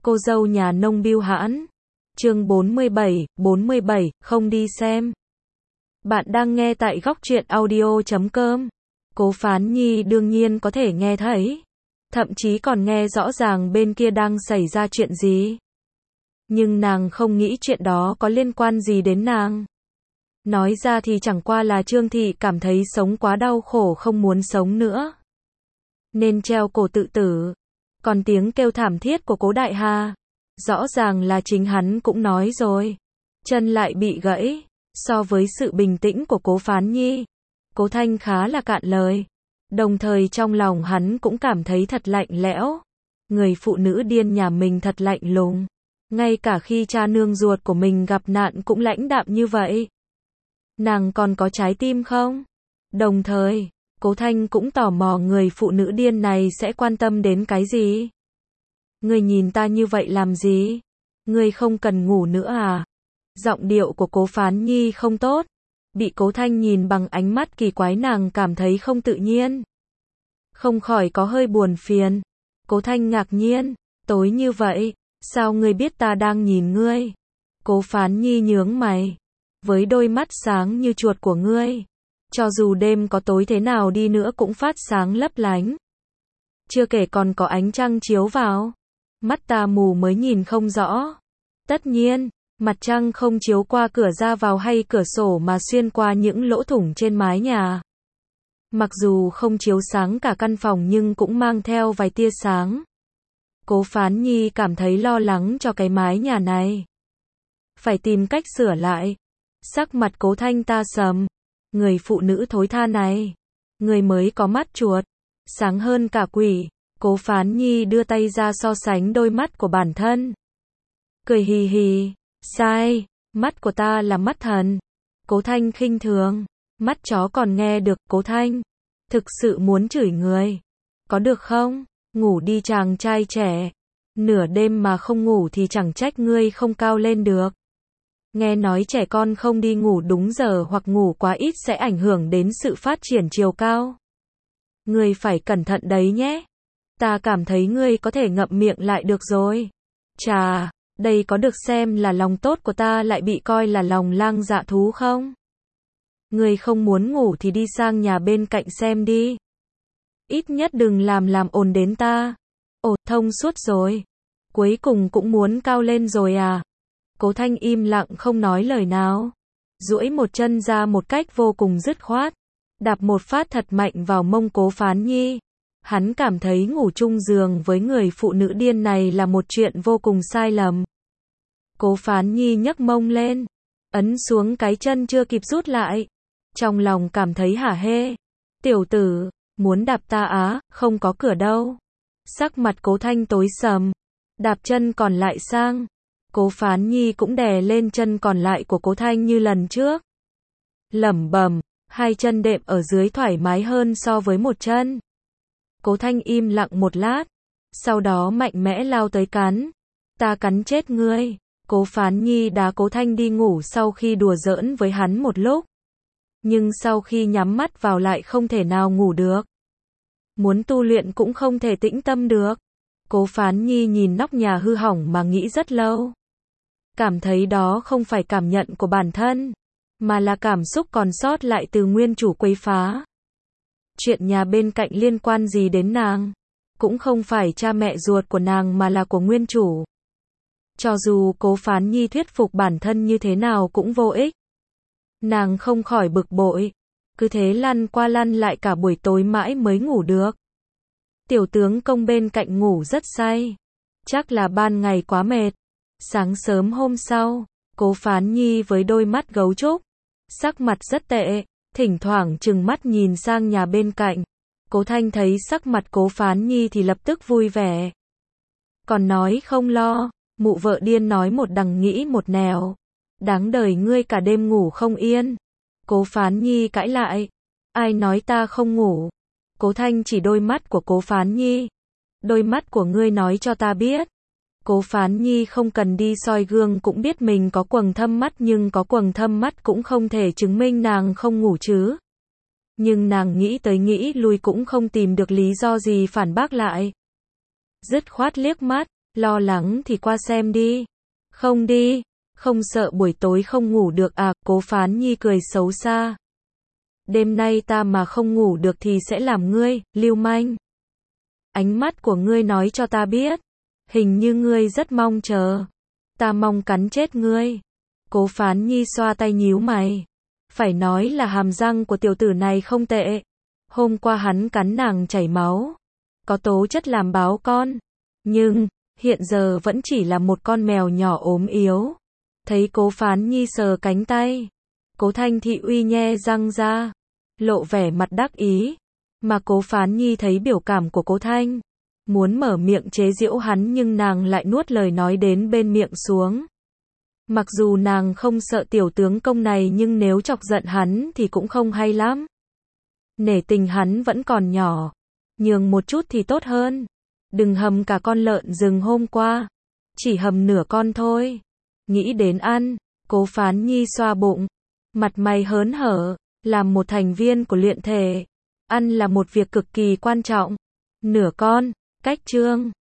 Cô dâu nhà nông bưu hãn. Chương 47, không đi xem. Bạn đang nghe tại góc truyện audio.com. Cố Phán Nhi đương nhiên có thể nghe thấy. Thậm chí còn nghe rõ ràng bên kia đang xảy ra chuyện gì. Nhưng nàng không nghĩ chuyện đó có liên quan gì đến nàng. Nói ra thì chẳng qua là Trương Thị cảm thấy sống quá đau khổ không muốn sống nữa. Nên treo cổ tự tử. Còn tiếng kêu thảm thiết của Cố Đại Hà, rõ ràng là chính hắn cũng nói rồi. Chân lại bị gãy. So với sự bình tĩnh của Cố Phán Nhi, Cố Thanh khá là cạn lời. Đồng thời trong lòng hắn cũng cảm thấy thật lạnh lẽo. Người phụ nữ điên nhà mình thật lạnh lùng. Ngay cả khi cha nương ruột của mình gặp nạn cũng lãnh đạm như vậy. Nàng còn có trái tim không? Đồng thời, Cố Thanh cũng tò mò người phụ nữ điên này sẽ quan tâm đến cái gì? Ngươi nhìn ta như vậy làm gì? Ngươi không cần ngủ nữa à? Giọng điệu của Cố Phán Nhi không tốt. Bị Cố Thanh nhìn bằng ánh mắt kỳ quái nàng cảm thấy không tự nhiên. Không khỏi có hơi buồn phiền. Cố Thanh ngạc nhiên. Tối như vậy, sao ngươi biết ta đang nhìn ngươi? Cố Phán Nhi nhướng mày. Với đôi mắt sáng như chuột của ngươi, cho dù đêm có tối thế nào đi nữa cũng phát sáng lấp lánh. Chưa kể còn có ánh trăng chiếu vào. Mắt ta mù mới nhìn không rõ. Tất nhiên, mặt trăng không chiếu qua cửa ra vào hay cửa sổ mà xuyên qua những lỗ thủng trên mái nhà. Mặc dù không chiếu sáng cả căn phòng nhưng cũng mang theo vài tia sáng. Cố Phán Nhi cảm thấy lo lắng cho cái mái nhà này. Phải tìm cách sửa lại. Sắc mặt Cố Thanh ta sầm. Người phụ nữ thối tha này. Người mới có mắt chuột. Sáng hơn cả quỷ. Cố Phán Nhi đưa tay ra so sánh đôi mắt của bản thân. Cười hì hì. Sai. Mắt của ta là mắt thần. Cố Thanh khinh thường. Mắt chó còn nghe được. Cố Thanh. Thực sự muốn chửi người. Có được không? Ngủ đi chàng trai trẻ. Nửa đêm mà không ngủ thì chẳng trách ngươi không cao lên được. Nghe nói trẻ con không đi ngủ đúng giờ hoặc ngủ quá ít sẽ ảnh hưởng đến sự phát triển chiều cao. Ngươi phải cẩn thận đấy nhé. Ta cảm thấy ngươi có thể ngậm miệng lại được rồi. Chà, đây có được xem là lòng tốt của ta lại bị coi là lòng lang dạ thú không? Ngươi không muốn ngủ thì đi sang nhà bên cạnh xem đi. Ít nhất đừng làm ồn đến ta. Ồ, thông suốt rồi. Cuối cùng cũng muốn cao lên rồi à? Cố Thanh im lặng không nói lời nào. Duỗi một chân ra một cách vô cùng dứt khoát. Đạp một phát thật mạnh vào mông Cố Phán Nhi. Hắn cảm thấy ngủ chung giường với người phụ nữ điên này là một chuyện vô cùng sai lầm. Cố Phán Nhi nhấc mông lên. Ấn xuống cái chân chưa kịp rút lại. Trong lòng cảm thấy hả hê. Tiểu tử, muốn đạp ta á, không có cửa đâu. Sắc mặt Cố Thanh tối sầm. Đạp chân còn lại sang. Cố Phán Nhi cũng đè lên chân còn lại của Cố Thanh như lần trước. Lẩm bẩm, hai chân đệm ở dưới thoải mái hơn so với một chân. Cố Thanh im lặng một lát, sau đó mạnh mẽ lao tới cắn. Ta cắn chết ngươi. Cố Phán Nhi đá Cố Thanh đi ngủ sau khi đùa giỡn với hắn một lúc. Nhưng sau khi nhắm mắt vào lại không thể nào ngủ được. Muốn tu luyện cũng không thể tĩnh tâm được. Cố Phán Nhi nhìn nóc nhà hư hỏng mà nghĩ rất lâu. Cảm thấy đó không phải cảm nhận của bản thân, mà là cảm xúc còn sót lại từ nguyên chủ quấy phá. Chuyện nhà bên cạnh liên quan gì đến nàng? Cũng không phải cha mẹ ruột của nàng mà là của nguyên chủ. Cho dù Cố Phán Nhi thuyết phục bản thân như thế nào cũng vô ích. Nàng không khỏi bực bội. Cứ thế lăn qua lăn lại cả buổi tối mãi mới ngủ được. Tiểu tướng công bên cạnh ngủ rất say. Chắc là ban ngày quá mệt. Sáng sớm hôm sau, Cố Phán Nhi với đôi mắt gấu trúc. Sắc mặt rất tệ. Thỉnh thoảng trừng mắt nhìn sang nhà bên cạnh. Cố Thanh thấy sắc mặt Cố Phán Nhi thì lập tức vui vẻ. Còn nói không lo. Mụ vợ điên nói một đằng nghĩ một nẻo. Đáng đời ngươi cả đêm ngủ không yên. Cố Phán Nhi cãi lại. Ai nói ta không ngủ? Cố Thanh chỉ đôi mắt của Cố Phán Nhi. Đôi mắt của ngươi nói cho ta biết. Cố Phán Nhi không cần đi soi gương cũng biết mình có quầng thâm mắt, nhưng có quầng thâm mắt cũng không thể chứng minh nàng không ngủ chứ. Nhưng nàng nghĩ tới nghĩ lui cũng không tìm được lý do gì phản bác lại. Dứt khoát liếc mắt, Lo lắng thì qua xem đi. Không đi, không sợ buổi tối không ngủ được à, Cố Phán Nhi cười xấu xa. Đêm nay ta mà không ngủ được thì sẽ làm ngươi, lưu manh. Ánh mắt của ngươi nói cho ta biết. Hình như ngươi rất mong chờ. Ta mong cắn chết ngươi. Cố Phán Nhi xoa tay nhíu mày. Phải nói là hàm răng của tiểu tử này không tệ. Hôm qua hắn cắn nàng chảy máu. Có tố chất làm báo con. Nhưng, hiện giờ vẫn chỉ là một con mèo nhỏ ốm yếu. Thấy Cố Phán Nhi sờ cánh tay. Cố Thanh Thị Uy nhe răng ra. Lộ vẻ mặt đắc ý. Mà Cố Phán Nhi thấy biểu cảm của Cố Thanh. Muốn mở miệng chế giễu hắn nhưng nàng lại nuốt lời nói đến bên miệng xuống. Mặc dù nàng không sợ tiểu tướng công này nhưng nếu chọc giận hắn thì cũng không hay lắm. Nể tình hắn vẫn còn nhỏ. Nhường một chút thì tốt hơn. Đừng hầm cả con lợn rừng hôm qua. Chỉ hầm nửa con thôi. Nghĩ đến ăn, Cố Phán Nhi xoa bụng. Mặt mày hớn hở. Làm một thành viên của luyện thể. Ăn là một việc cực kỳ quan trọng. Nửa con, cách chương.